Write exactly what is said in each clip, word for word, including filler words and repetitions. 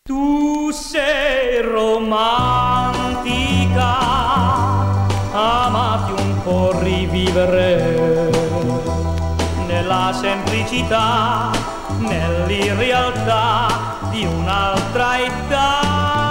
Tu sei romantica, amati un po' rivivere nella semplicità, nell'irrealtà di un'altra età.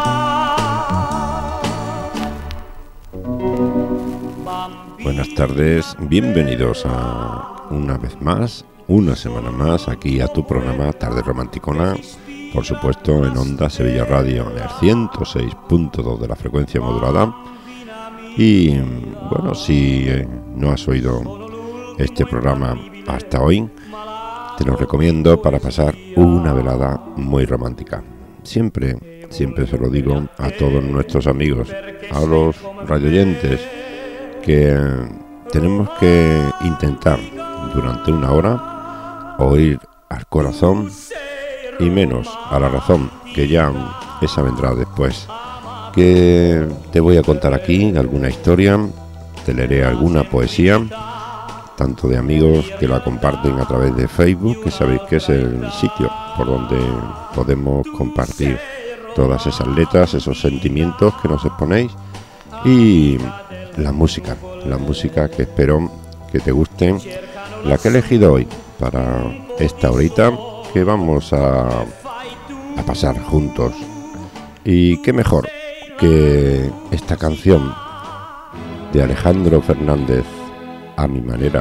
Buenas tardes, bienvenidos a una vez más, una semana más aquí a tu programa Tarde Romanticona, por supuesto en Onda Sevilla Radio, en el ciento seis punto dos de la frecuencia modulada. Y bueno, si eh, no has oído este programa hasta hoy, te lo recomiendo para pasar una velada muy romántica. Siempre, siempre se lo digo a todos nuestros amigos, a los radioyentes, que tenemos que intentar durante una hora oír al corazón y menos a la razón, que ya esa vendrá después. Que te voy a contar aquí alguna historia, te leeré alguna poesía, tanto de amigos que la comparten a través de Facebook, que sabéis que es el sitio por donde podemos compartir todas esas letras, esos sentimientos que nos exponéis, y la música, la música que espero que te guste, la que he elegido hoy para esta horita que vamos a, a pasar juntos. Y qué mejor que esta canción de Alejandro Fernández, A mi manera.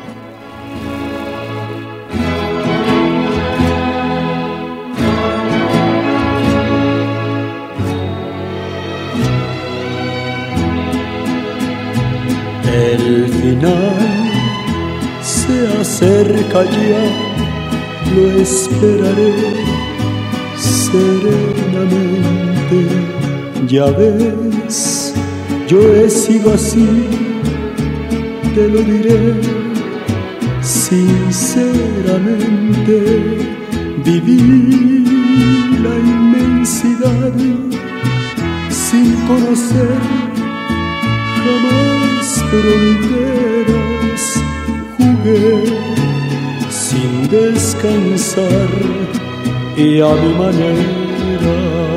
El final se acerca ya, lo esperaré serenamente. Ya ves, yo he sido así, te lo diré sinceramente. Viví la inmensidad sin conocer jamás fronteras, jugué sin descansar y a mi manera.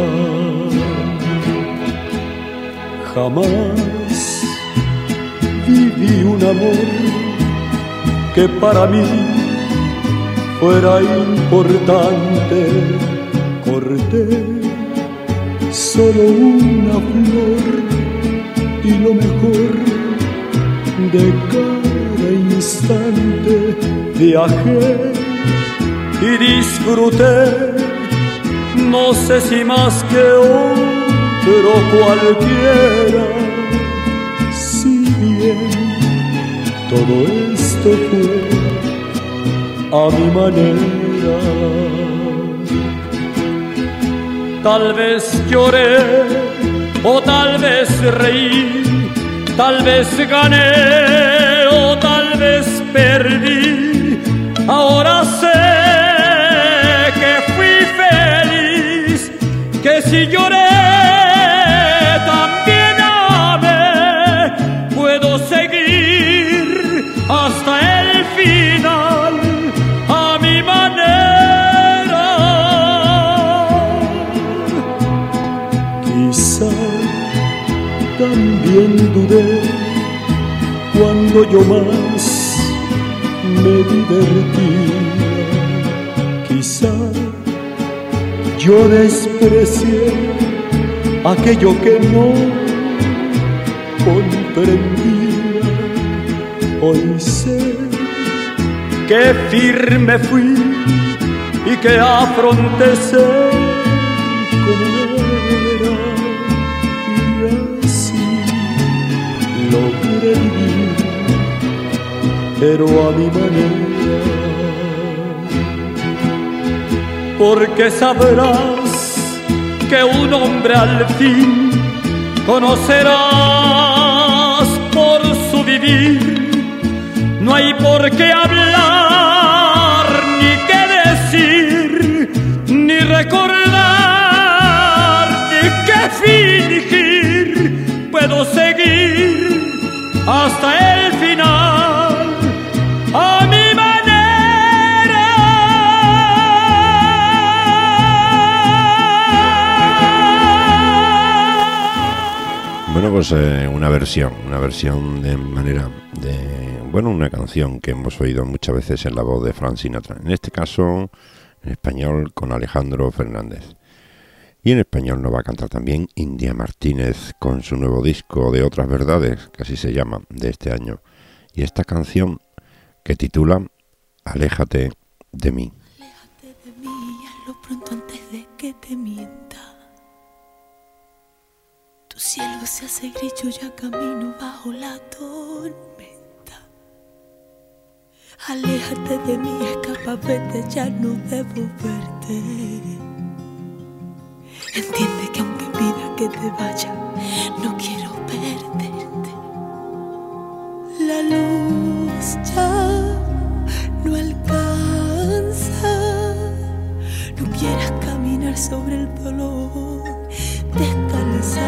Jamás viví un amor que para mí fuera importante. Corté solo una flor y lo mejor de cada instante. Viajé y disfruté, no sé si más que otro cualquiera. Si bien todo esto fue a mi manera, tal vez lloré o tal vez reí, tal vez gané o tal vez perdí. Ahora sé que fui feliz, que si lloré también amé. Puedo seguir hasta el final a mi manera. Quizá también dudé cuando yo más me divertía. Quizá yo desprecié aquello que no comprendía. Hoy sé que firme fui y que afronté ser como era, y así logré vivir, pero a mi manera. Porque sabrás que un hombre al fin conocerás por su vivir. No hay por qué hablar, ni qué decir, ni recordar, ni qué fingir. Puedo seguir hasta el final a mi manera. pues eh, una versión, una versión de manera de, bueno, una canción que hemos oído muchas veces en la voz de Frank Sinatra. En este caso, en español con Alejandro Fernández. Y en español nos va a cantar también India Martínez con su nuevo disco de Otras Verdades, que así se llama, de este año. Y esta canción que titula Aléjate de mí. Aléjate de mí, hazlo pronto antes de que te mienta. Tu cielo se hace gris, yo ya camino bajo la tormenta. Aléjate de mí, escapa, vete, ya no debo verte. Entiende que aunque pida que te vaya, no quiero perderte. La luz ya no alcanza. No quieras caminar sobre el dolor, descansa.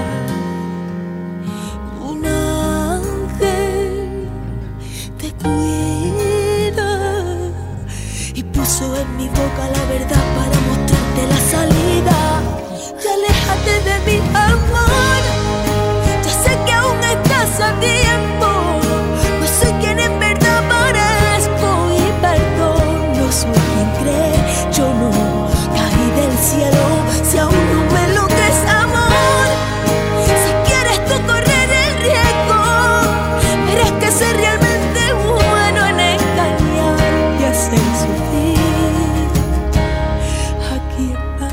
Un ángel te cuida y puso en mi boca la verdad para mostrarte la salida. Ya aléjate de mi amor, ya sé que aún estás a tiempo. No soy quien en verdad parezco y perdón, no soy quien cree. Yo no caí del cielo, si aún no me lo crees, amor. Si quieres tú correr el riesgo, verás que soy realmente bueno en engañar y hacer sufrir. Aquí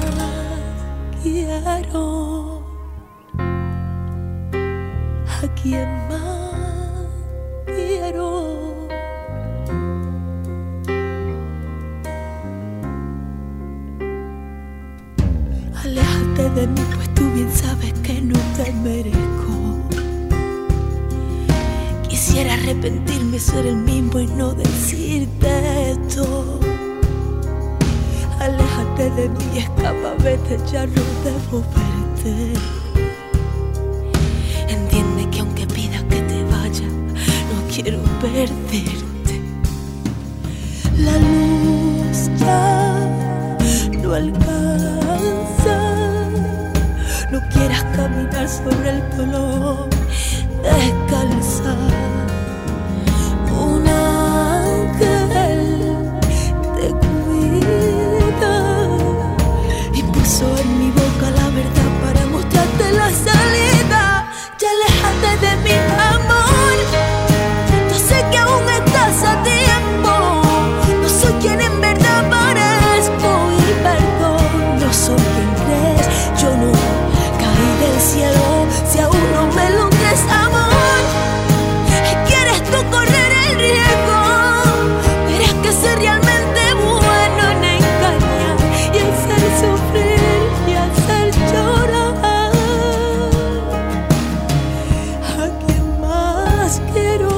quiero, a quien más quiero. Aléjate de mí, pues tú bien sabes que no te merezco. Quisiera arrepentirme, ser el mismo y no decirte esto. Aléjate de mí, escapa, vete, ya no debo verte. Entiende que aunque pidas que te vaya, no quiero perderte. La luz ya no alcanza. No quieras caminar sobre el dolor, descalza. Un ángel te cuida y puso en mi boca la verdad para mostrarte la salida. Ya aléjate de mi amor, yo sé que aún estás a tiempo. No soy quien en verdad parezco y perdón, no soy quien crees. Yo no caí del cielo, si aún no me lo crees, amor. ¿Quieres tú correr el riesgo? Verás que soy realmente bueno en engañar y hacer sufrir y hacer llorar. ¿A quién más quiero?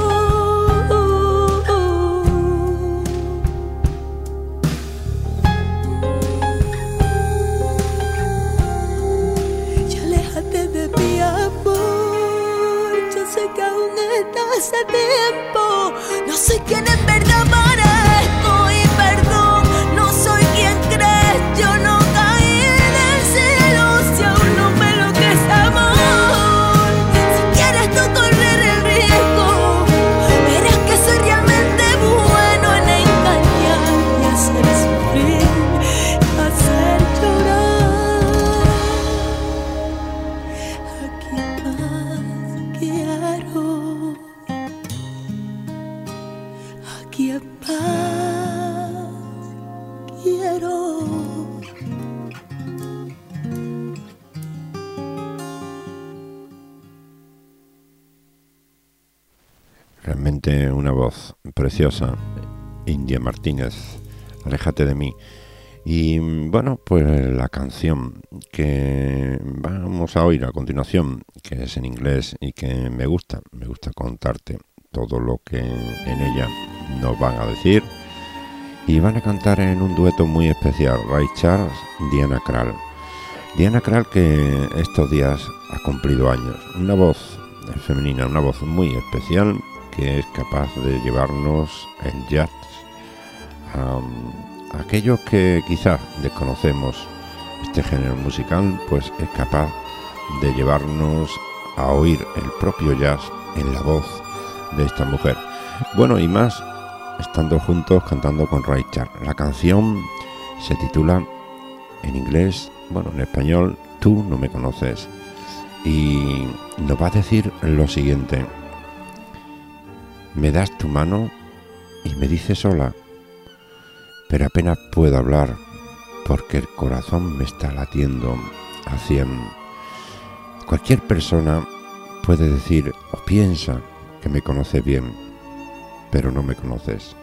Y aléjate de mi amor, yo sé que aún estás a tiempo. No soy quien en verdad parezco y perdón, no soy quien crees. Yo no caí del cielo, si aún no me lo crees, amor. Si quieres tú correr el riesgo, verás que soy realmente bueno en engañar y hacer sufrir, hacer llorar. Aquí más quiero, aquí en paz quiero. Realmente una voz preciosa, India Martínez, Aléjate de mí. Y bueno, pues la canción que vamos a oír a continuación, que es en inglés y que me gusta, me gusta contarte todo lo que en ella nos van a decir. Y van a cantar en un dueto muy especial, Ray Charles, Diana Krall. Diana Krall, que estos días ha cumplido años. Una voz femenina, una voz muy especial, que es capaz de llevarnos el jazz a aquellos que quizás desconocemos este género musical, pues es capaz de llevarnos a oír el propio jazz en la voz de esta mujer. Bueno, y más estando juntos cantando con Ray Charles. La canción se titula en inglés, bueno, en español, Tú no me conoces. Y nos va a decir lo siguiente: me das tu mano y me dices hola, pero apenas puedo hablar porque el corazón me está latiendo a cien. Cualquier persona puede decir o piensa que me conoce bien, pero no me conoces.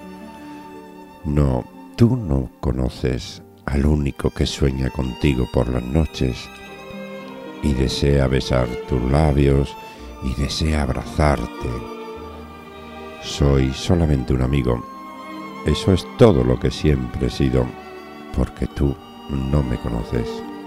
No, tú no conoces al único que sueña contigo por las noches y desea besar tus labios y desea abrazarte. Soy solamente un amigo. Eso es todo lo que siempre he sido, porque tú no me conoces.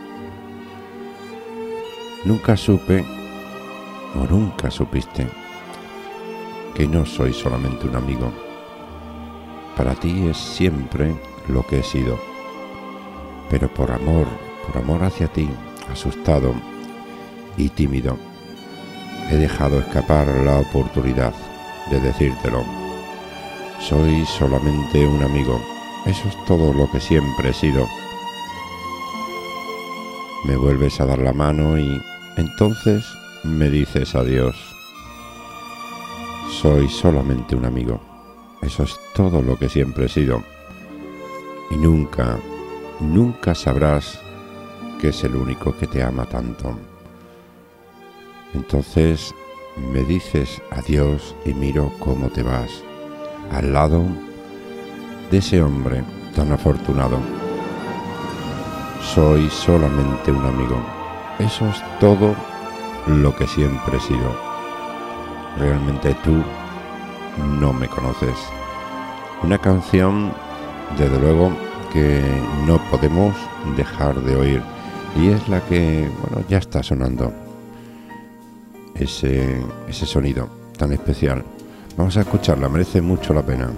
Nunca supe, o nunca supiste, que no soy solamente un amigo. Para ti es siempre lo que he sido, pero por amor, por amor hacia ti, asustado y tímido, he dejado escapar la oportunidad de decírtelo. Soy solamente un amigo. Eso es todo lo que siempre he sido. Me vuelves a dar la mano y entonces me dices adiós. Soy solamente un amigo. Eso es todo lo que siempre he sido. Y nunca, nunca sabrás que es el único que te ama tanto. Entonces me dices adiós y miro cómo te vas, al lado de ese hombre tan afortunado. Soy solamente un amigo. Eso es todo lo que siempre he sido. Realmente tú no me conoces. Una canción, desde luego, que no podemos dejar de oír, y es la que, bueno, ya está sonando. Ese, ese sonido tan especial. Vamos a escucharla, merece mucho la pena.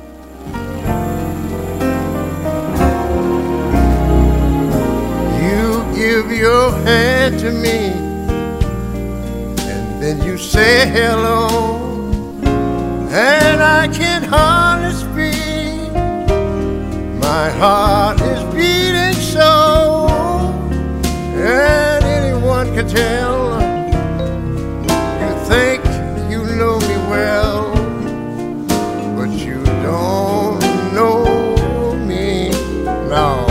You give your hand to me, and then you say hello, and I can hardly speak. My heart is beating so, and anyone can tell. Think you know me well, but you don't know me now.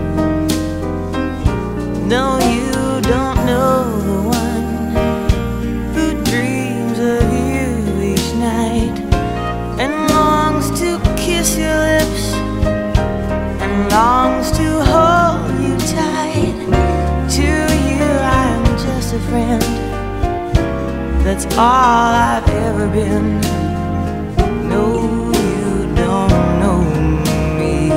No, you don't know the one who dreams of you each night and longs to kiss your lips and longs to hold you tight. To you I'm just a friend. That's all I've ever been. No, you don't know me.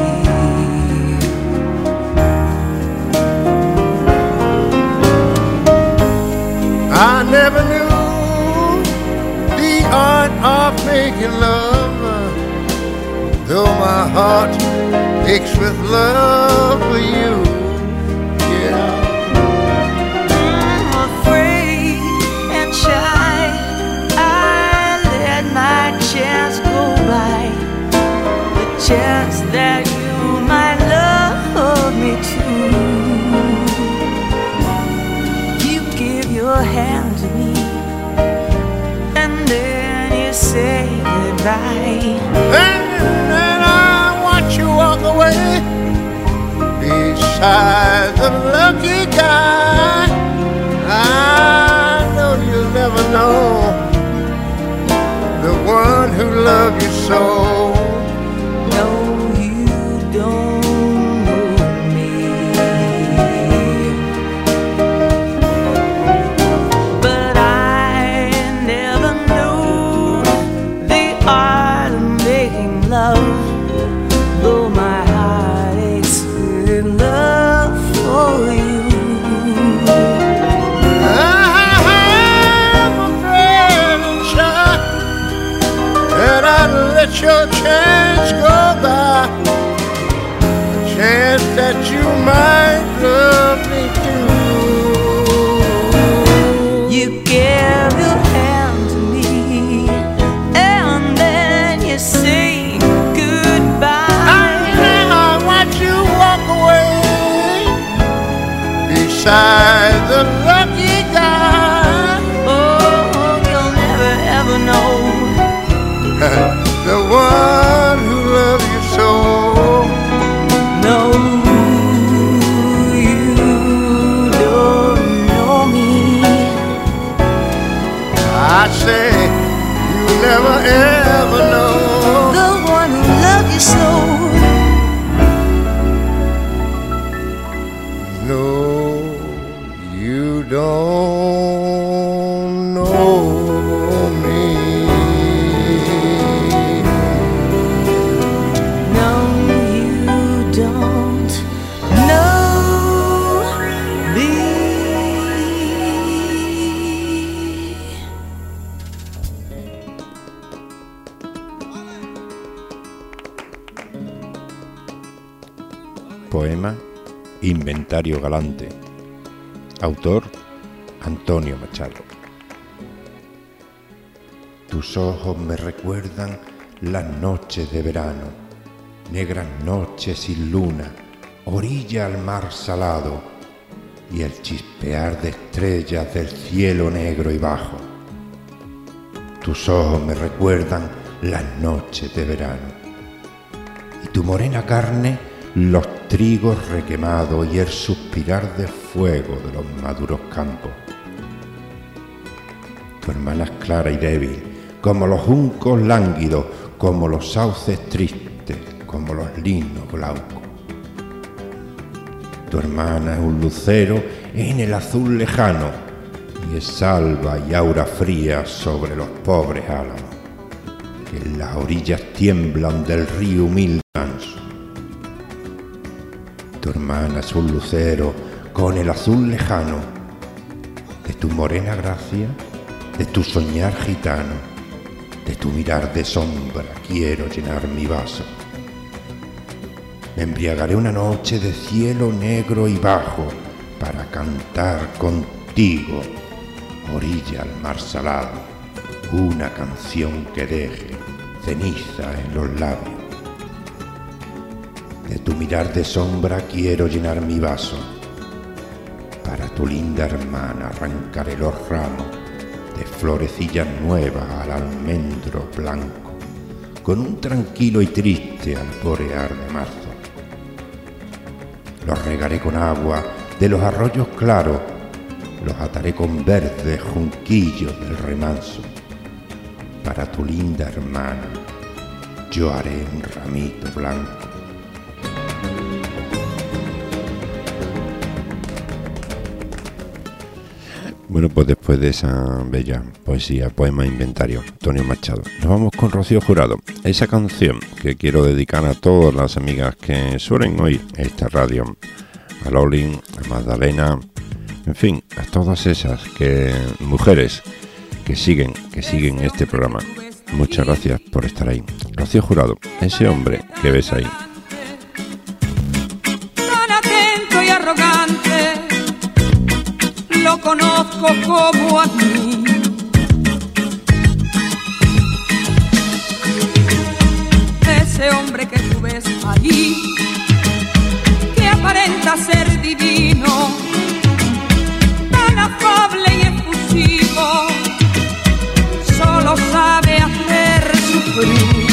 I never knew the art of making love, though my heart aches with love for you. Yeah. Chance go by, the chance that you might love me too. You give your hand to me, and then you say goodbye. And then I watch you walk away beside the lucky guy. I know you'll never know the one who loved you so. No, you don't know me. But I never knew the art of making love, though my heart aches with love beside the lucky guy. Oh, you'll never ever know the one who loves you so. No, you don't know me. I say you never ever know the one who loves you so. No, you don't know me. No, you don't know me. Poema Inventario Galante. Autor Antonio Machado. Tus ojos me recuerdan las noches de verano, negras noches sin luna, orilla al mar salado y el chispear de estrellas del cielo negro y bajo. Tus ojos me recuerdan las noches de verano y tu morena carne los trigos requemados y el suspirar de fuego de los maduros campos. Tu hermana es clara y débil, como los juncos lánguidos, como los sauces tristes, como los linos glaucos. Tu hermana es un lucero en el azul lejano y es alba y aura fría sobre los pobres álamos, que en las orillas tiemblan del río humilde manso. Tu hermana es un lucero con el azul lejano de tu morena gracia, de tu soñar gitano, de tu mirar de sombra quiero llenar mi vaso. Me embriagaré una noche de cielo negro y bajo para cantar contigo, orilla al mar salado, una canción que deje ceniza en los labios. De tu mirar de sombra quiero llenar mi vaso. Para tu linda hermana arrancaré los ramos de florecillas nuevas al almendro blanco, con un tranquilo y triste alborear de marzo. Los regaré con agua de los arroyos claros, los ataré con verdes junquillos del remanso. Para tu linda hermana yo haré un ramito blanco. Bueno, pues después de esa bella poesía, poema inventario, Antonio Machado, nos vamos con Rocío Jurado. Esa canción que quiero dedicar a todas las amigas que suelen oír esta radio, a Loli, a Magdalena, en fin, a todas esas que mujeres que siguen, que siguen este programa. Muchas gracias por estar ahí. Rocío Jurado, ese hombre que ves ahí. Tan atento y arrogante, lo conozco como a mí. Ese hombre que tú ves allí, que aparenta ser divino, tan afable y efusivo, solo sabe hacer sufrir.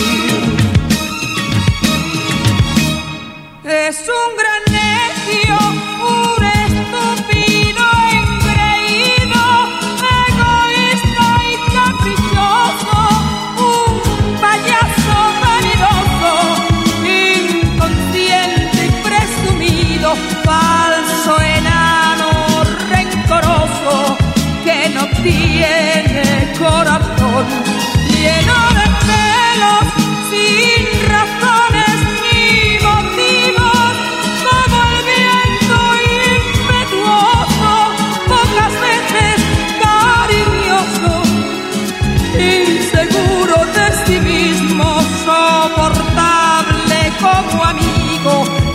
Es un gran necio, un estúpido, engreído, egoísta y caprichoso, un payaso vanidoso, inconsciente y presumido, falso, enano, rencoroso, que no tiene corazón, lleno de celos, sin razones ni motivos, como el viento impetuoso, pocas veces cariñoso, inseguro de sí mismo, soportable como amigo,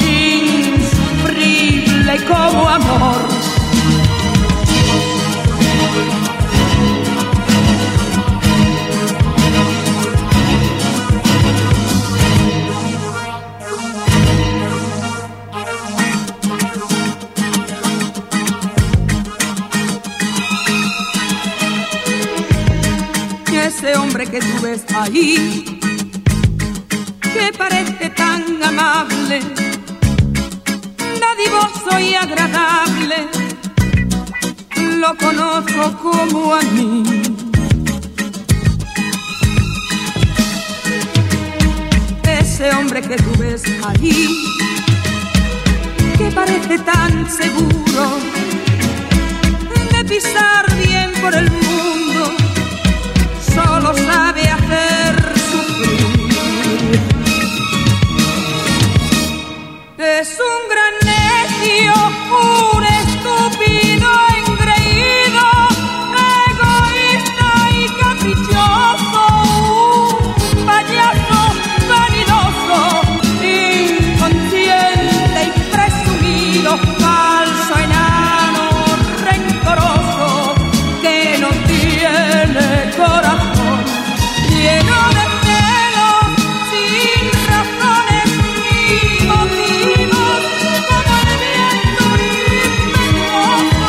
insufrible como amor. ese hombre que tú ves ahí, que parece tan amable, dadivoso y agradable, lo conozco como a mí. Ese hombre que tú ves ahí, que parece tan seguro de pisar bien por el mundo, solo sabe hacer sufrir. Es un gran necio, un estúpido engreído, egoísta y caprichoso, un payaso vanidoso, inconsciente y presumido, falso, enano, rencoroso, que no tiene corazón, lleno de celos, sin razones ni motivos, como el viento impetuoso.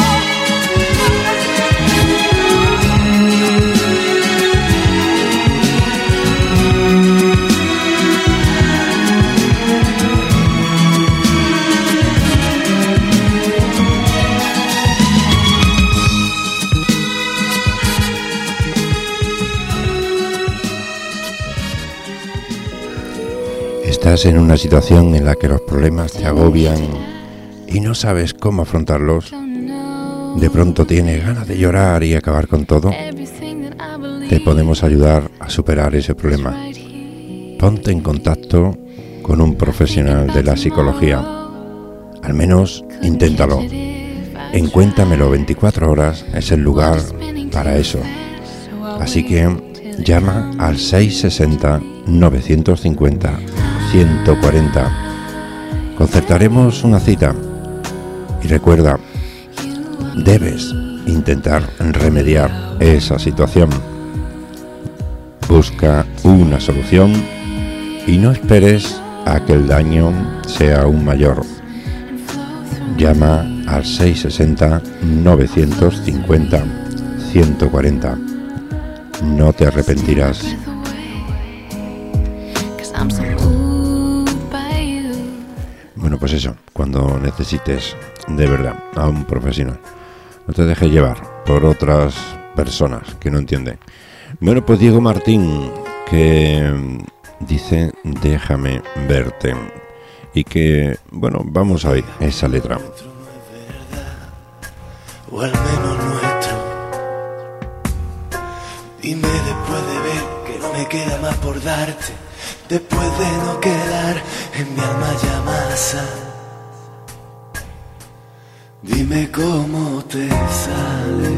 Estás en una situación en la que los problemas te agobian y no sabes cómo afrontarlos. De pronto tienes ganas de llorar y acabar con todo. Te podemos ayudar a superar ese problema. Ponte en contacto con un profesional de la psicología. Al menos inténtalo. En Cuéntamelo veinticuatro horas es el lugar para eso. Así que llama al seis sesenta, novecientos cincuenta, ciento cuarenta. Concertaremos una cita. Y recuerda, debes intentar remediar esa situación. Busca una solución y no esperes a que el daño sea aún mayor. Llama al seis sesenta, novecientos cincuenta, ciento cuarenta. No te arrepentirás. Bueno, pues eso, cuando necesites de verdad a un profesional, no te dejes llevar por otras personas que no entienden. Bueno, pues Diego Martín, que dice déjame verte, y que, bueno, vamos a oír esa letra. O al menos nuestro. Dime después de ver que no me queda más por darte, después de no quedar en mi alma ya masa. Dime cómo te sale.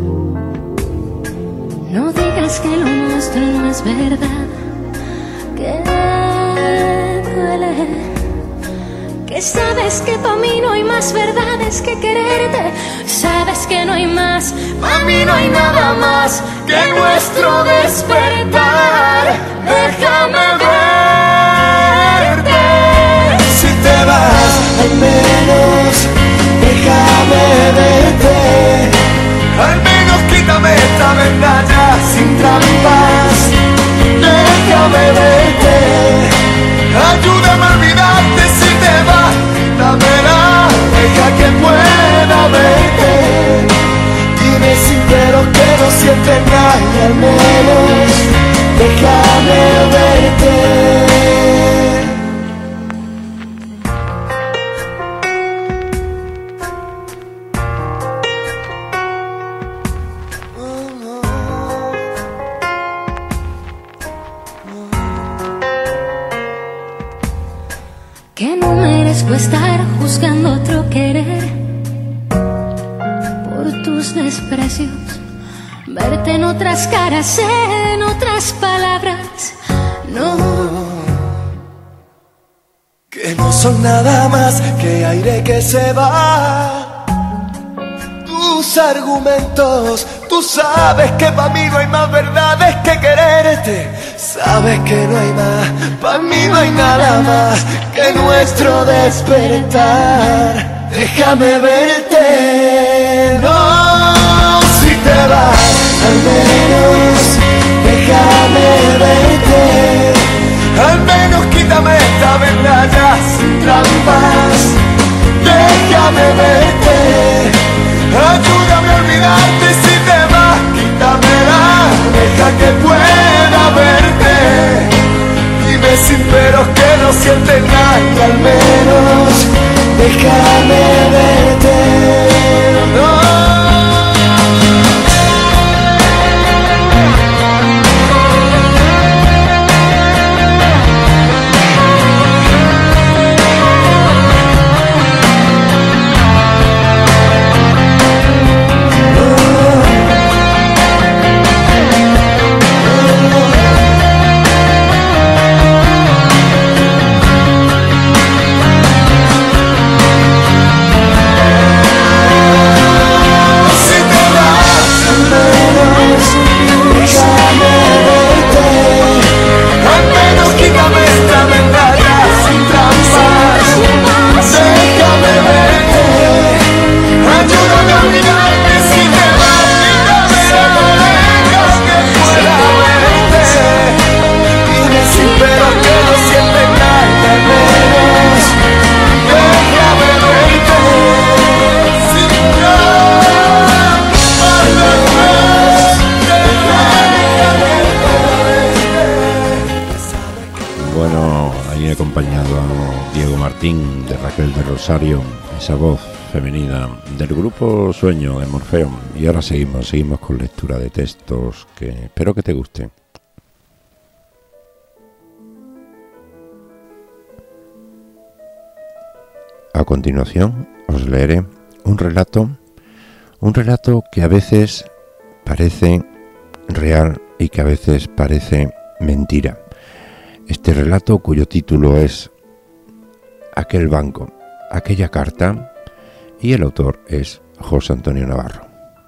No digas que lo nuestro no es verdad, que duele, que sabes que pa' mí no hay más verdades que quererte, sabes que no hay más, pa' mí no hay nada más que nuestro despertar. Déjame verte. Si te vas, al menos déjame verte. Al menos quítame esta verdad ya sin trampas. Déjame verte. Ayúdame a olvidarte si te vas. Dámela, deja que pueda verte. Dime sincero que no sientes nada y al menos déjame verte. Que no merezco estar juzgando otro querer por tus desprecios, verte en otras caras, en otras palabras, no. Que no son nada más que aire que se va. Tus argumentos, tú sabes que pa' mí no hay más verdades que quererte. Sabes que no hay más, pa' mí no hay nada más que nuestro despertar. Déjame verte, no, si te vas, al menos déjame verte. Ayúdame a olvidarte si te vas, quítamela, deja que pueda verte. Dime sin peros que no sientes nada y al menos déjame verte. No. De Raquel de Rosario, esa voz femenina del grupo Sueño de Morfeo. Y ahora seguimos, seguimos con lectura de textos que espero que te guste. A continuación os leeré un relato, un relato que a veces parece real y que a veces parece mentira. Este relato, cuyo título es Aquel banco, aquella carta, y el autor es José Antonio Navarro.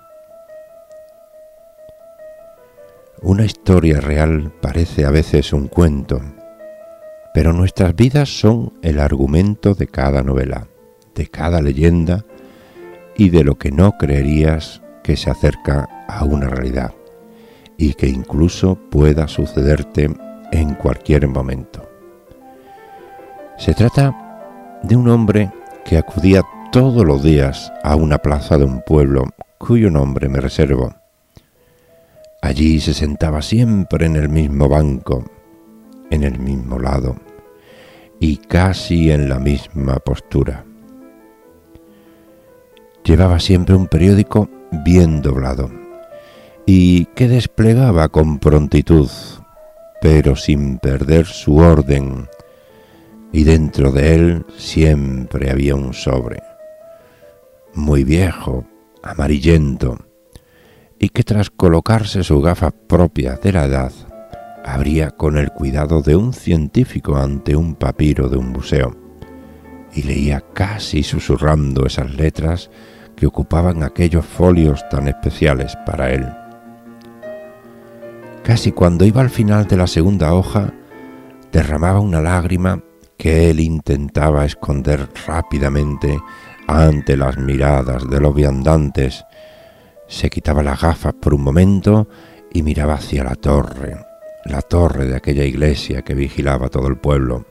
Una historia real parece a veces un cuento, pero nuestras vidas son el argumento de cada novela, de cada leyenda y de lo que no creerías que se acerca a una realidad y que incluso pueda sucederte en cualquier momento. Se trata de un hombre que acudía todos los días a una plaza de un pueblo cuyo nombre me reservo. Allí se sentaba siempre en el mismo banco, en el mismo lado y casi en la misma postura. Llevaba siempre un periódico bien doblado y que desplegaba con prontitud, pero sin perder su orden, y dentro de él siempre había un sobre, muy viejo, amarillento, y que tras colocarse sus gafas propias de la edad, abría con el cuidado de un científico ante un papiro de un museo, y leía casi susurrando esas letras que ocupaban aquellos folios tan especiales para él. Casi cuando iba al final de la segunda hoja, derramaba una lágrima que él intentaba esconder rápidamente ante las miradas de los viandantes. Se quitaba las gafas por un momento y miraba hacia la torre, la torre de aquella iglesia que vigilaba todo el pueblo.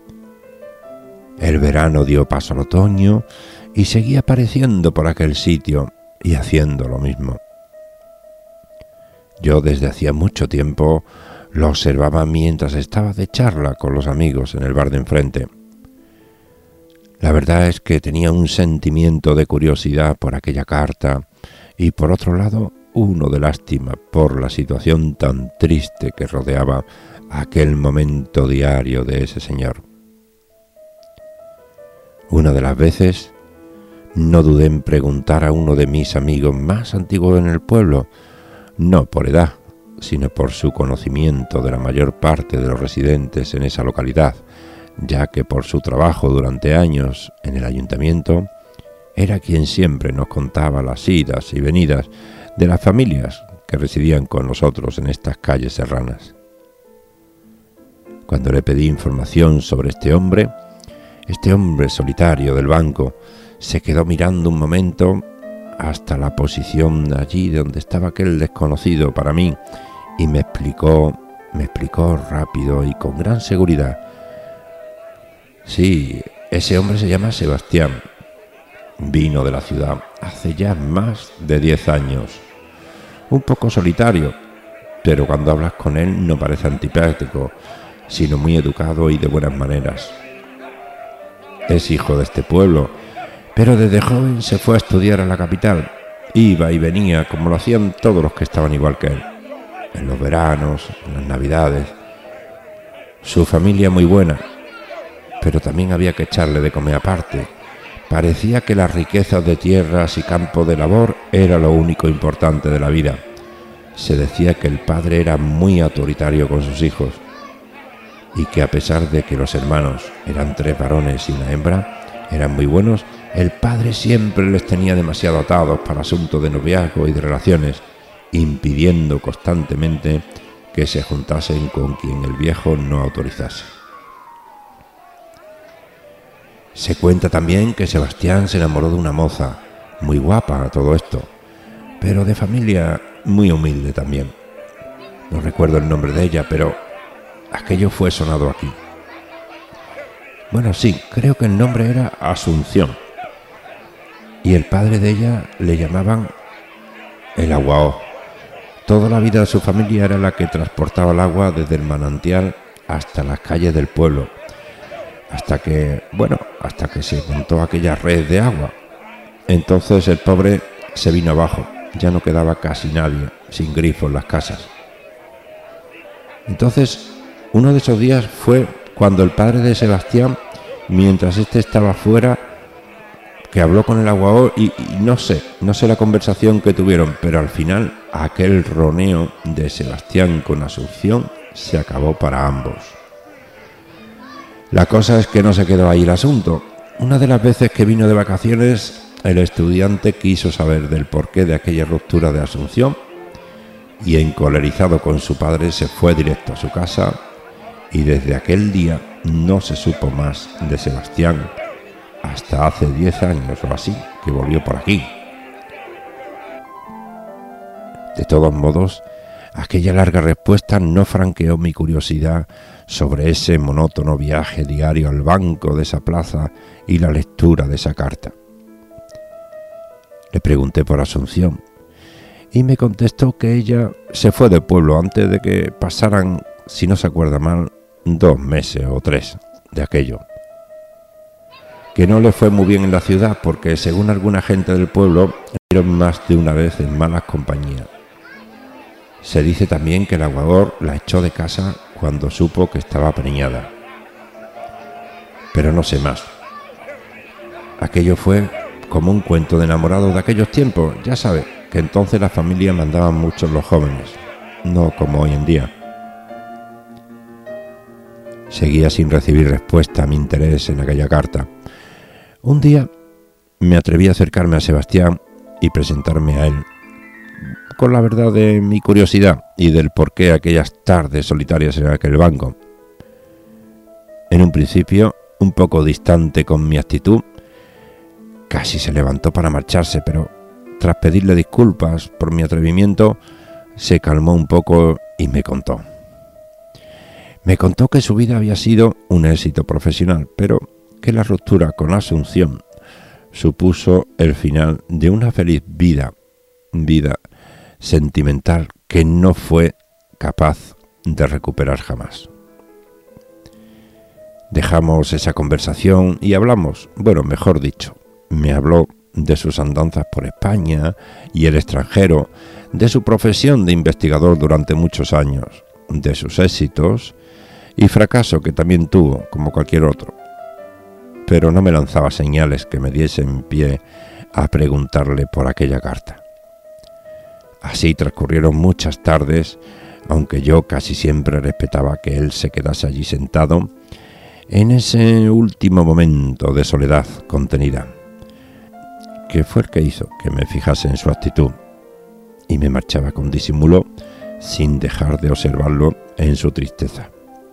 El verano dio paso al otoño y seguía apareciendo por aquel sitio y haciendo lo mismo. Yo desde hacía mucho tiempo lo observaba mientras estaba de charla con los amigos en el bar de enfrente. La verdad es que tenía un sentimiento de curiosidad por aquella carta y por otro lado uno de lástima por la situación tan triste que rodeaba aquel momento diario de ese señor. Una de las veces no dudé en preguntar a uno de mis amigos más antiguos en el pueblo, no por edad, sino por su conocimiento de la mayor parte de los residentes en esa localidad, ya que por su trabajo durante años en el ayuntamiento era quien siempre nos contaba las idas y venidas de las familias que residían con nosotros en estas calles serranas. Cuando le pedí información sobre este hombre, este hombre solitario del banco se quedó mirando un momento hasta la posición allí donde estaba aquel desconocido para mí y me explicó, me explicó rápido y con gran seguridad. Sí, ese hombre se llama Sebastián. vino de la ciudad hace ya más de diez años. Un poco solitario, pero cuando hablas con él no parece antipático, sino muy educado y de buenas maneras. Es hijo de este pueblo, pero desde joven se fue a estudiar a la capital. Iba y venía como lo hacían todos los que estaban igual que él, en los veranos, en las navidades. Su familia muy buena, pero también había que echarle de comer aparte. Parecía que las riquezas de tierras y campos de labor era lo único importante de la vida. Se decía que el padre era muy autoritario con sus hijos y que a pesar de que los hermanos eran tres varones y una hembra, eran muy buenos, el padre siempre les tenía demasiado atados para asuntos de noviazgo y de relaciones, impidiendo constantemente que se juntasen con quien el viejo no autorizase. Se cuenta también que Sebastián se enamoró de una moza, muy guapa a todo esto, pero de familia muy humilde también. No recuerdo el nombre de ella, pero aquello fue sonado aquí. Bueno, sí, creo que el nombre era Asunción. Y el padre de ella le llamaban el Aguao. Toda la vida de su familia era la que transportaba el agua desde el manantial hasta las calles del pueblo. Hasta que, bueno, hasta que se montó aquella red de agua. Entonces el pobre se vino abajo, ya no quedaba casi nadie, sin grifo en las casas. Entonces, uno de esos días fue cuando el padre de Sebastián, mientras éste estaba fuera, que habló con el aguador y, y no sé, no sé la conversación que tuvieron, pero al final aquel roneo de Sebastián con Asunción se acabó para ambos. La cosa es que no se quedó ahí el asunto. Una de las veces que vino de vacaciones, el estudiante quiso saber del porqué de aquella ruptura de Asunción y, encolerizado con su padre, se fue directo a su casa y desde aquel día no se supo más de Sebastián hasta hace diez años o así, que volvió por aquí. De todos modos, aquella larga respuesta no franqueó mi curiosidad sobre ese monótono viaje diario al banco de esa plaza y la lectura de esa carta. Le pregunté por Asunción y me contestó que ella se fue del pueblo antes de que pasaran, si no se acuerda mal, dos meses o tres de aquello. Que no le fue muy bien en la ciudad porque, según alguna gente del pueblo, vieron más de una vez en malas compañías. Se dice también que el aguador la echó de casa cuando supo que estaba preñada. Pero no sé más. Aquello fue como un cuento de enamorados de aquellos tiempos. Ya sabe que entonces las familias mandaban mucho en los jóvenes, no como hoy en día. Seguía sin recibir respuesta a mi interés en aquella carta. Un día me atreví a acercarme a Sebastián y presentarme a él, con la verdad de mi curiosidad y del porqué aquellas tardes solitarias en aquel banco. En un principio, un poco distante con mi actitud, casi se levantó para marcharse, pero tras pedirle disculpas por mi atrevimiento, se calmó un poco y me contó. Me contó que su vida había sido un éxito profesional, pero que la ruptura con Asunción supuso el final de una feliz vida, vida sentimental que no fue capaz de recuperar jamás. Dejamos esa conversación y hablamos, bueno, mejor dicho, me habló de sus andanzas por España y el extranjero, de su profesión de investigador durante muchos años, de sus éxitos y fracaso que también tuvo, como cualquier otro. Pero no me lanzaba señales que me diesen pie a preguntarle por aquella carta. Así transcurrieron muchas tardes, aunque yo casi siempre respetaba que él se quedase allí sentado en ese último momento de soledad contenida, que fue el que hizo que me fijase en su actitud y me marchaba con disimulo sin dejar de observarlo en su tristeza.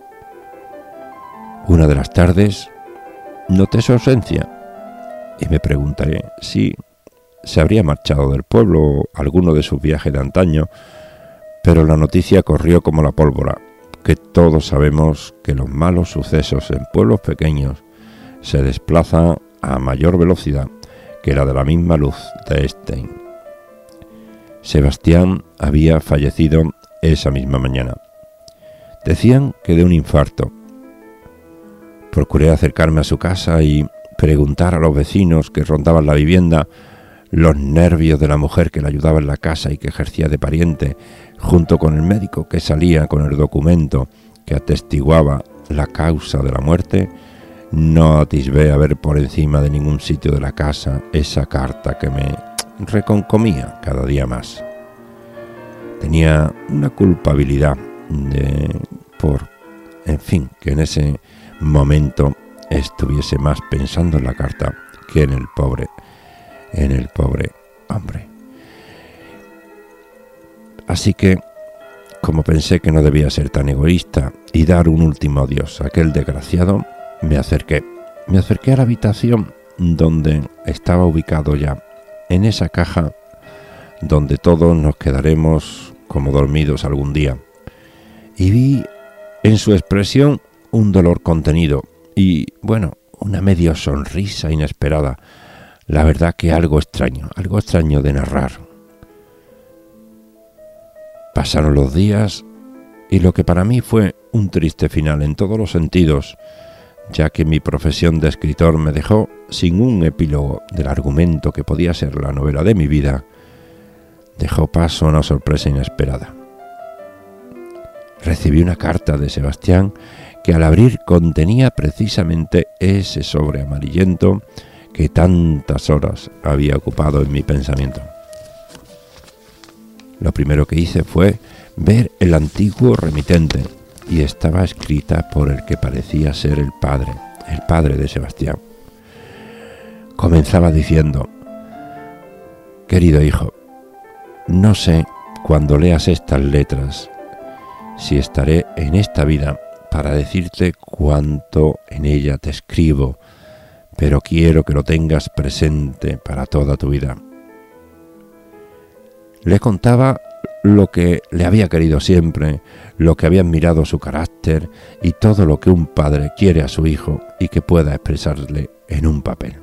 Una de las tardes noté su ausencia y me pregunté si se habría marchado del pueblo alguno de sus viajes de antaño, pero la noticia corrió como la pólvora, que todos sabemos que los malos sucesos en pueblos pequeños se desplazan a mayor velocidad que era de la misma luz de Stein. Sebastián había fallecido esa misma mañana. Decían que de un infarto. Procuré acercarme a su casa y preguntar a los vecinos que rondaban la vivienda los nervios de la mujer que le ayudaba en la casa y que ejercía de pariente, junto con el médico que salía con el documento que atestiguaba la causa de la muerte. No atisbé a ver por encima de ningún sitio de la casa esa carta que me reconcomía cada día más. Tenía una culpabilidad de, por, en fin, que en ese momento estuviese más pensando en la carta que en el pobre, en el pobre hombre. Así que, como pensé que no debía ser tan egoísta y dar un último adiós a aquel desgraciado, me acerqué, me acerqué a la habitación donde estaba ubicado ya, en esa caja donde todos nos quedaremos como dormidos algún día, y vi en su expresión un dolor contenido y, bueno, una medio sonrisa inesperada. La verdad que algo extraño, algo extraño de narrar. Pasaron los días y lo que para mí fue un triste final en todos los sentidos, ya que mi profesión de escritor me dejó sin un epílogo del argumento que podía ser la novela de mi vida, dejó paso a una sorpresa inesperada. Recibí una carta de Sebastián que al abrir contenía precisamente ese sobre amarillento que tantas horas había ocupado en mi pensamiento. Lo primero que hice fue ver el antiguo remitente, y estaba escrita por el que parecía ser el padre, el padre de Sebastián. Comenzaba diciendo: querido hijo, no sé cuando leas estas letras si estaré en esta vida para decirte cuánto en ella te escribo, pero quiero que lo tengas presente para toda tu vida. Le contaba lo que le había querido siempre, lo que había admirado su carácter y todo lo que un padre quiere a su hijo y que pueda expresarle en un papel.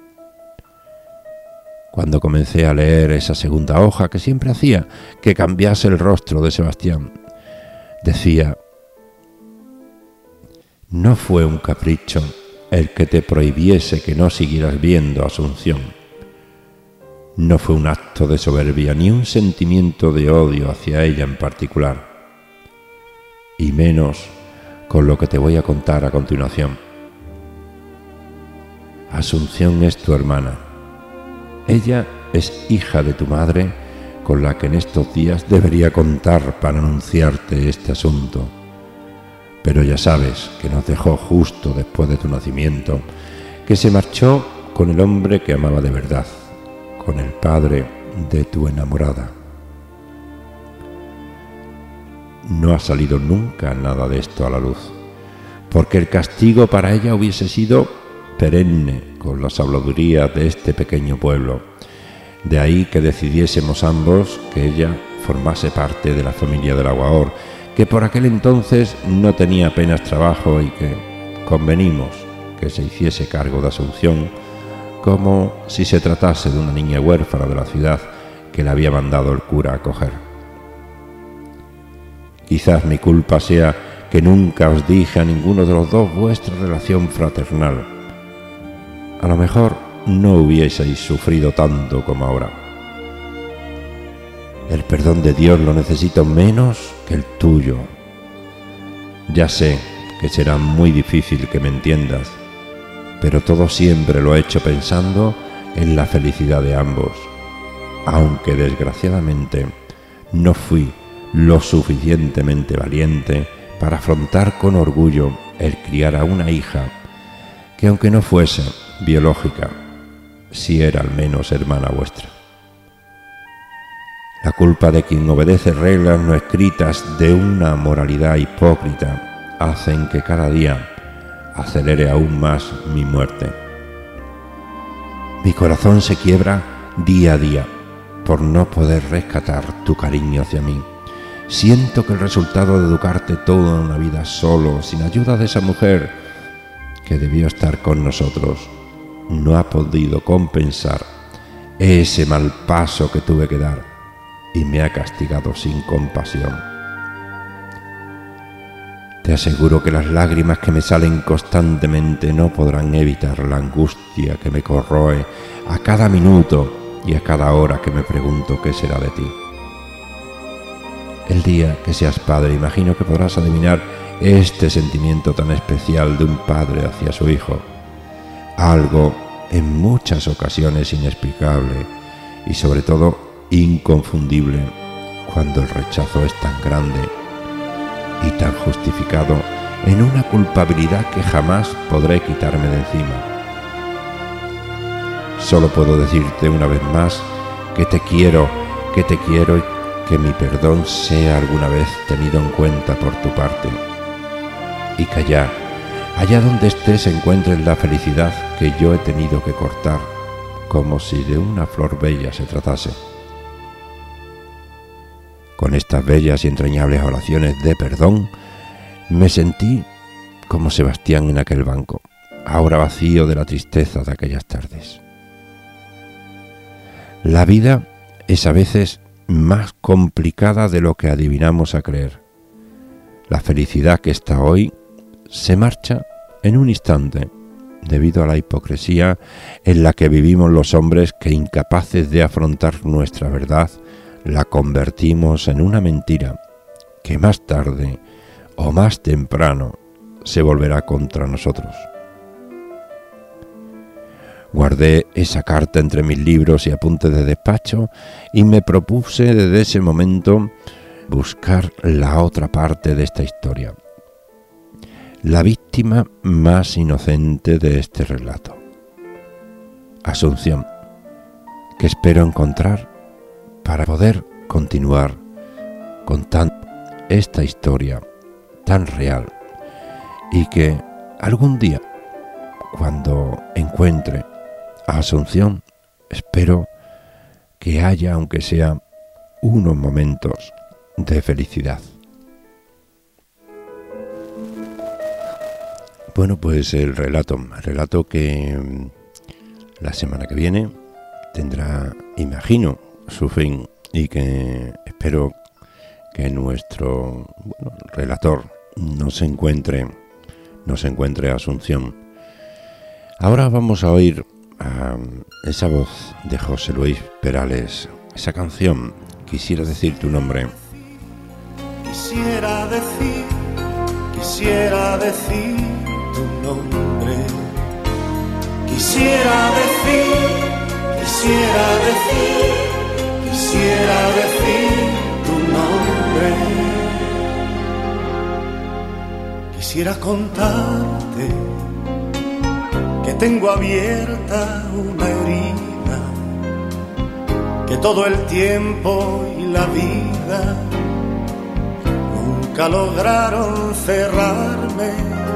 Cuando comencé a leer esa segunda hoja que siempre hacía que cambiase el rostro de Sebastián, decía: no fue un capricho el que te prohibiese que no siguieras viendo a Asunción. No fue un acto de soberbia ni un sentimiento de odio hacia ella en particular, y menos con lo que te voy a contar a continuación. Asunción es tu hermana. Ella es hija de tu madre, con la que en estos días debería contar para anunciarte este asunto. Pero ya sabes que nos dejó justo después de tu nacimiento, que se marchó con el hombre que amaba de verdad, con el padre de tu enamorada. No ha salido nunca nada de esto a la luz, porque el castigo para ella hubiese sido perenne con las habladurías de este pequeño pueblo. De ahí que decidiésemos ambos que ella formase parte de la familia del Aguaor, que por aquel entonces no tenía apenas trabajo y que convenimos que se hiciese cargo de Asunción, como si se tratase de una niña huérfana de la ciudad que le había mandado el cura a acoger. Quizás mi culpa sea que nunca os dije a ninguno de los dos vuestra relación fraternal. A lo mejor no hubieseis sufrido tanto como ahora. El perdón de Dios lo necesito menos que el tuyo. Ya sé que será muy difícil que me entiendas, pero todo siempre lo he hecho pensando en la felicidad de ambos, aunque desgraciadamente no fui lo suficientemente valiente para afrontar con orgullo el criar a una hija que, aunque no fuese biológica, sí era al menos hermana vuestra. La culpa de quien obedece reglas no escritas de una moralidad hipócrita hacen que cada día acelere aún más mi muerte. Mi corazón se quiebra día a día por no poder rescatar tu cariño hacia mí. Siento que el resultado de educarte toda una vida solo, sin ayuda de esa mujer que debió estar con nosotros, no ha podido compensar ese mal paso que tuve que dar y me ha castigado sin compasión. Te aseguro que las lágrimas que me salen constantemente no podrán evitar la angustia que me corroe a cada minuto y a cada hora que me pregunto qué será de ti. El día que seas padre, imagino que podrás adivinar este sentimiento tan especial de un padre hacia su hijo, algo en muchas ocasiones inexplicable y sobre todo inconfundible cuando el rechazo es tan grande y tan justificado en una culpabilidad que jamás podré quitarme de encima. Solo puedo decirte una vez más que te quiero, que te quiero y que mi perdón sea alguna vez tenido en cuenta por tu parte, y que allá, allá donde estés encuentres la felicidad que yo he tenido que cortar, como si de una flor bella se tratase. Con estas bellas y entrañables oraciones de perdón, me sentí como Sebastián en aquel banco, ahora vacío de la tristeza de aquellas tardes. La vida es a veces más complicada de lo que adivinamos a creer. La felicidad que está hoy se marcha en un instante debido a la hipocresía en la que vivimos los hombres que, incapaces de afrontar nuestra verdad, la convertimos en una mentira que más tarde o más temprano se volverá contra nosotros. Guardé esa carta entre mis libros y apuntes de despacho y me propuse desde ese momento buscar la otra parte de esta historia, la víctima más inocente de este relato, Asunción, que espero encontrar para poder continuar contando esta historia tan real y que algún día, cuando encuentre a Asunción, espero que haya, aunque sea, unos momentos de felicidad. Bueno, pues el relato, el relato que la semana que viene tendrá, imagino, su fin, y que espero que nuestro bueno, relator nos encuentre, nos encuentre a Asunción. Ahora vamos a oír a esa voz de José Luis Perales, esa canción, Quisiera decir tu nombre. Quisiera decir, quisiera decir tu nombre. Quisiera decir, quisiera decir, quisiera decir tu nombre. Quisiera contarte que tengo abierta una herida, que todo el tiempo y la vida nunca lograron cerrarme.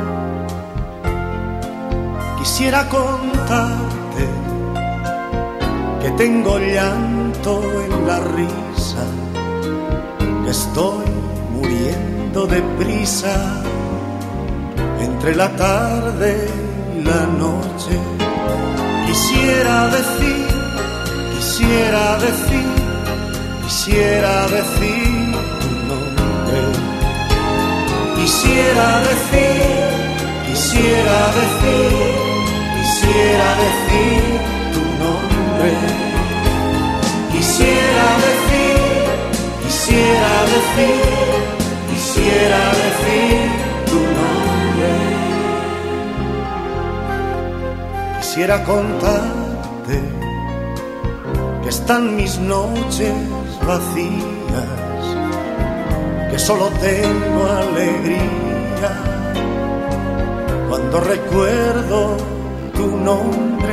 Quisiera contarte que tengo llanto en la risa, que estoy muriendo de prisa entre la tarde y la noche. Quisiera decir, quisiera decir, quisiera decir tu nombre. Quisiera decir, quisiera decir, quisiera decir tu nombre. Quisiera decir, quisiera decir, quisiera decir tu nombre. Quisiera contarte que están mis noches vacías, que solo tengo alegría cuando recuerdo tu nombre.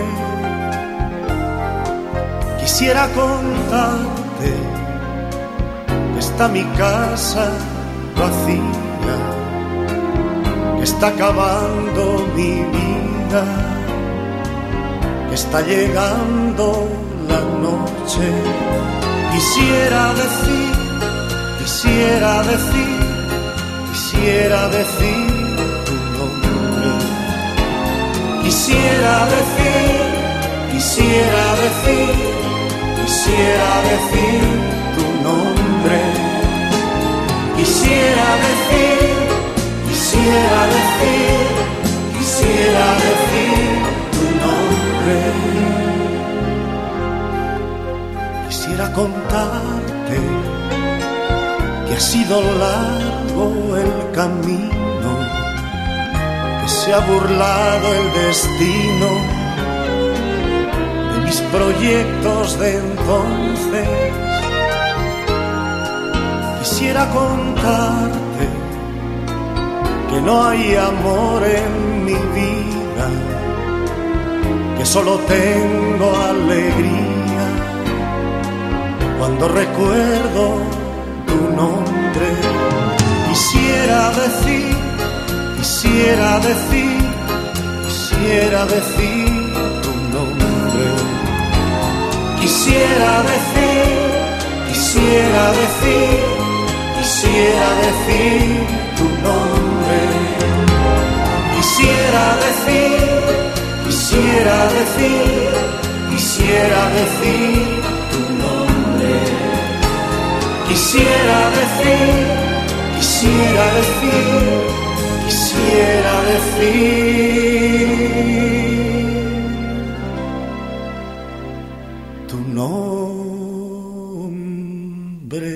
Quisiera contarte que está mi casa vacía, que está acabando mi vida, que está llegando la noche. Quisiera decir, quisiera decir, quisiera decir tu nombre. Quisiera decir, Quisiera decir, quisiera decir tu nombre. Quisiera decir, quisiera decir, quisiera decir tu nombre. Quisiera contarte que ha sido largo el camino, que se ha burlado el destino de mis proyectos de entonces. Quisiera contarte que no hay amor en mi vida, que solo tengo alegría cuando recuerdo tu nombre. Quisiera decir, quisiera decir, quisiera decir tu nombre. Quisiera decir, quisiera decir, quisiera decir tu nombre. Quisiera decir, quisiera decir, quisiera decir tu nombre. Quisiera decir, quisiera decir, quisiera decir tu nombre.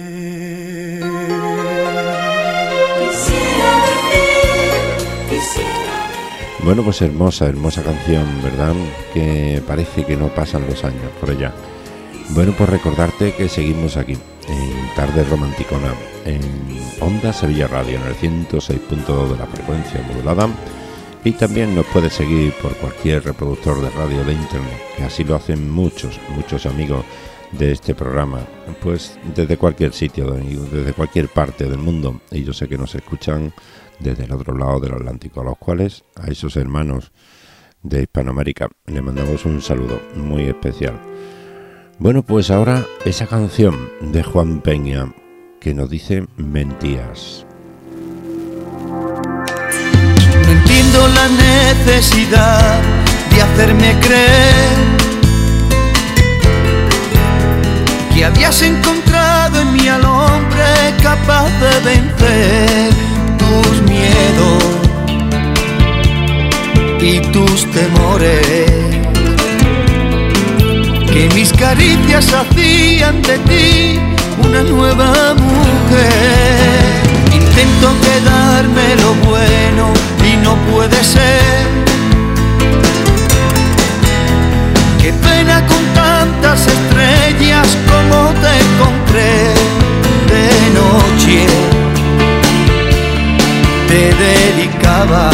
Quisiera decir, quisiera. Bueno, pues hermosa, hermosa canción, ¿verdad? Que parece que no pasan los años por ella. Bueno, pues recordarte que seguimos aquí en Tarde Romanticona, en Onda Sevilla Radio, en el ciento seis punto dos de la frecuencia modulada, y también nos puedes seguir por cualquier reproductor de radio de internet, que así lo hacen muchos, muchos amigos de este programa, pues desde cualquier sitio, desde cualquier parte del mundo, y yo sé que nos escuchan desde el otro lado del Atlántico, a los cuales, a esos hermanos de Hispanoamérica, le mandamos un saludo muy especial. Bueno, pues ahora esa canción de Juan Peña que nos dice Mentías. No entiendo la necesidad de hacerme creer que habías encontrado en mí al hombre capaz de vencer tus miedos y tus temores, que mis caricias hacían de ti una nueva mujer. Intento quedarme lo bueno y no puede ser. Qué pena con tantas estrellas como te encontré de noche. Te dedicaba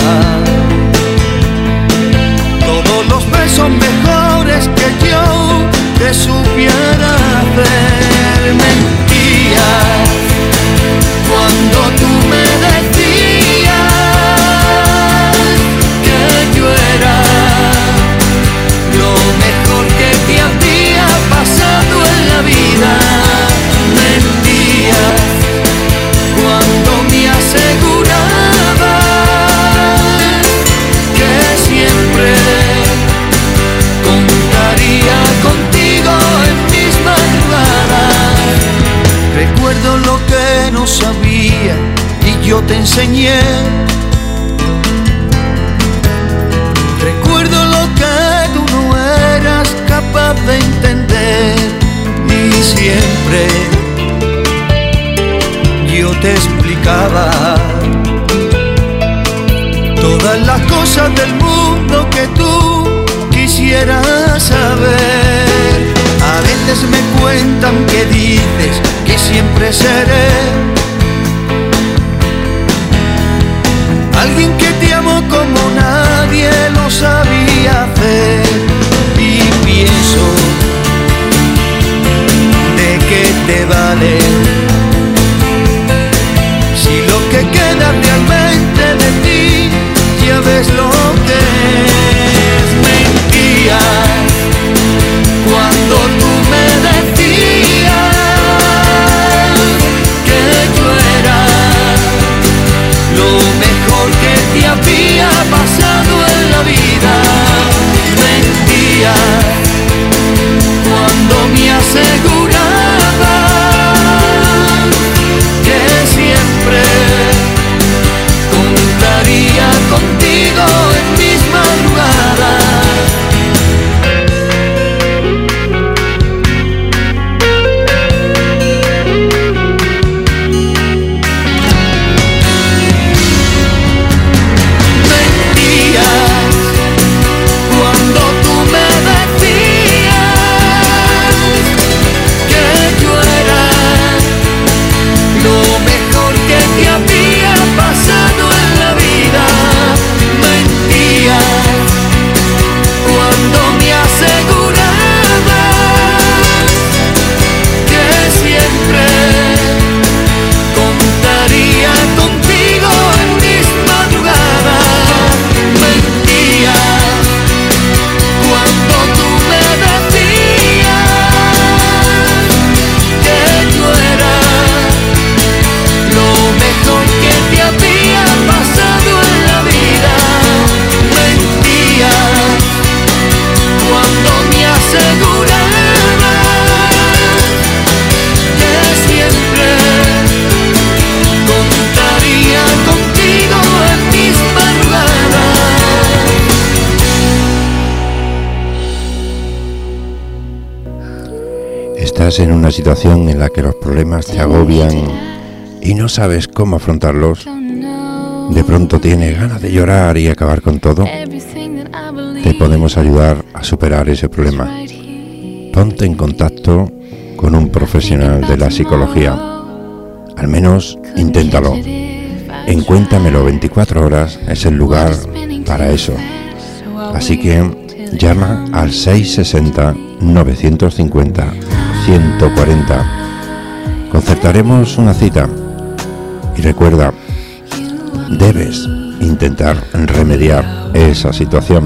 todos los besos mejores que yo te supiera hacer. Mentías cuando tú me decías que yo era lo mejor que te había pasado en la vida. Mentías cuando me asegurabas que siempre contaría contigo en mis madrugadas. Recuerdo lo que no sabía y yo te enseñé. Recuerdo lo que tú no eras capaz de entender y siempre yo te explicaba todas las cosas del mundo que tú quisieras saber. A veces me cuentan que dices que siempre seré alguien que te amo como nadie lo sabía hacer. Y pienso, ¿de qué te vale si lo que queda realmente de ti ya ves lo que es? Mentías cuando tú me decías que yo era lo mejor que te había pasado en la vida. Mentías Estás en una situación en la que los problemas te agobian y no sabes cómo afrontarlos. De pronto tienes ganas de llorar y acabar con todo. Te podemos ayudar a superar ese problema. Ponte en contacto con un profesional de la psicología. Al menos inténtalo. En Cuéntamelo veinticuatro horas es el lugar para eso. Así que llama al seis sesenta, novecientos cincuenta, ciento cuarenta. Concertaremos una cita. Y recuerda, debes intentar remediar esa situación.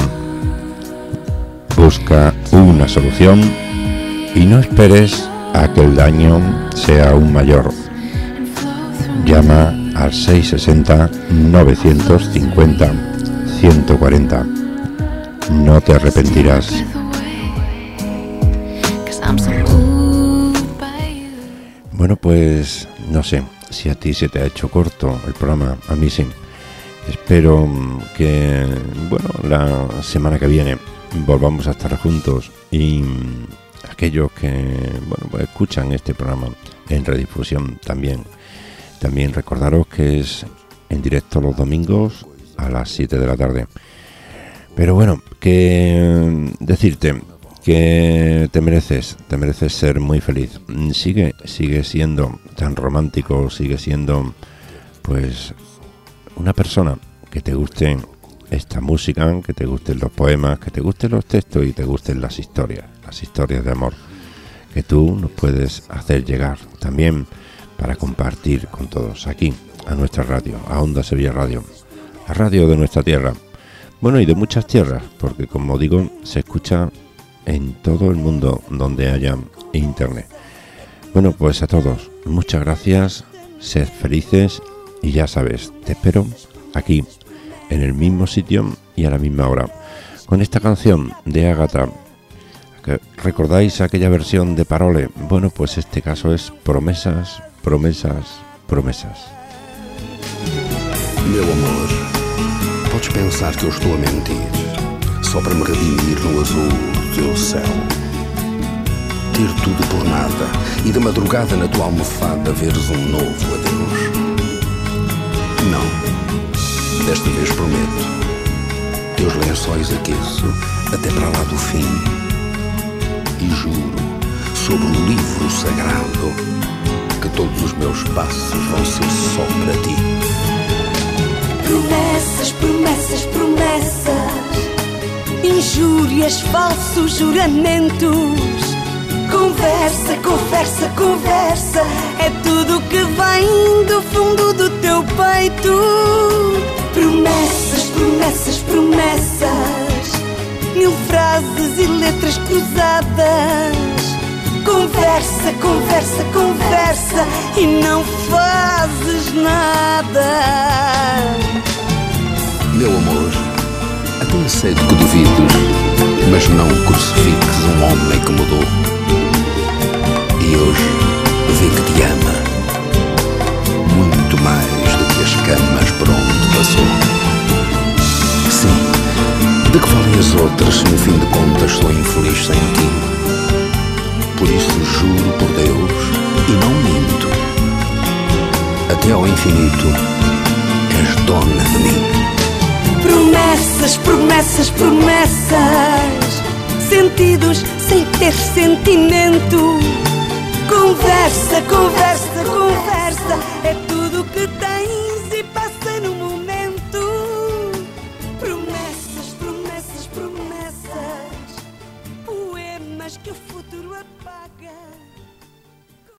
Busca una solución y no esperes a que el daño sea aún mayor. Llama al seis sesenta, novecientos cincuenta, ciento cuarenta. No te arrepentirás. Bueno, pues no sé si a ti se te ha hecho corto el programa. A mí sí. Espero que, bueno, la semana que viene volvamos a estar juntos, y aquellos que, bueno, pues escuchan este programa en redifusión también. También recordaros que es en directo los domingos a las siete de la tarde. Pero bueno, que decirte que te mereces, te mereces ser muy feliz. Sigue, sigue siendo tan romántico, sigue siendo, pues, una persona que te guste esta música, que te gusten los poemas, que te gusten los textos y te gusten las historias, las historias de amor que tú nos puedes hacer llegar también para compartir con todos aquí, a nuestra radio, a Onda Sevilla Radio, la radio de nuestra tierra. Bueno, y de muchas tierras, porque como digo, se escucha en todo el mundo donde haya internet. Bueno, pues a todos, muchas gracias, sed felices y ya sabes, te espero aquí, en el mismo sitio y a la misma hora, con esta canción de Ágata. ¿Recordáis aquella versión de Parole? Bueno, pues este caso es Promesas, Promesas, Promesas. Meu amor, podes pensar que eu estou a mentir, só para me redimir no azul do teu céu. Ter tudo por nada e de madrugada na tua almofada veres um novo adeus. Não, desta vez prometo, teus lençóis aqueço até para lá do fim. E juro, sobre o livro sagrado, que todos os meus passos vão ser só para ti. Promessas, promessas, promessas, injúrias, falsos juramentos. Conversa, conversa, conversa, é tudo que vem do fundo do teu peito. Promessas, promessas, promessas, mil frases e letras cruzadas. Conversa, conversa, conversa e não fazes nada. Meu amor, até aceito que duvides, mas não crucifiques um homem que mudou. E hoje vê que te ama muito mais do que as camas por onde passou. Sim, de que valem as outras se no fim de contas sou infeliz sem ti? Por isso juro por Deus e não minto, até ao infinito és dona de mim. Promessas, promessas, promessas, sentidos sem ter sentimento. Conversa, conversa, conversa, é tudo que tens e passa no momento. Promessas, promessas, promessas, poemas que o futuro apaga.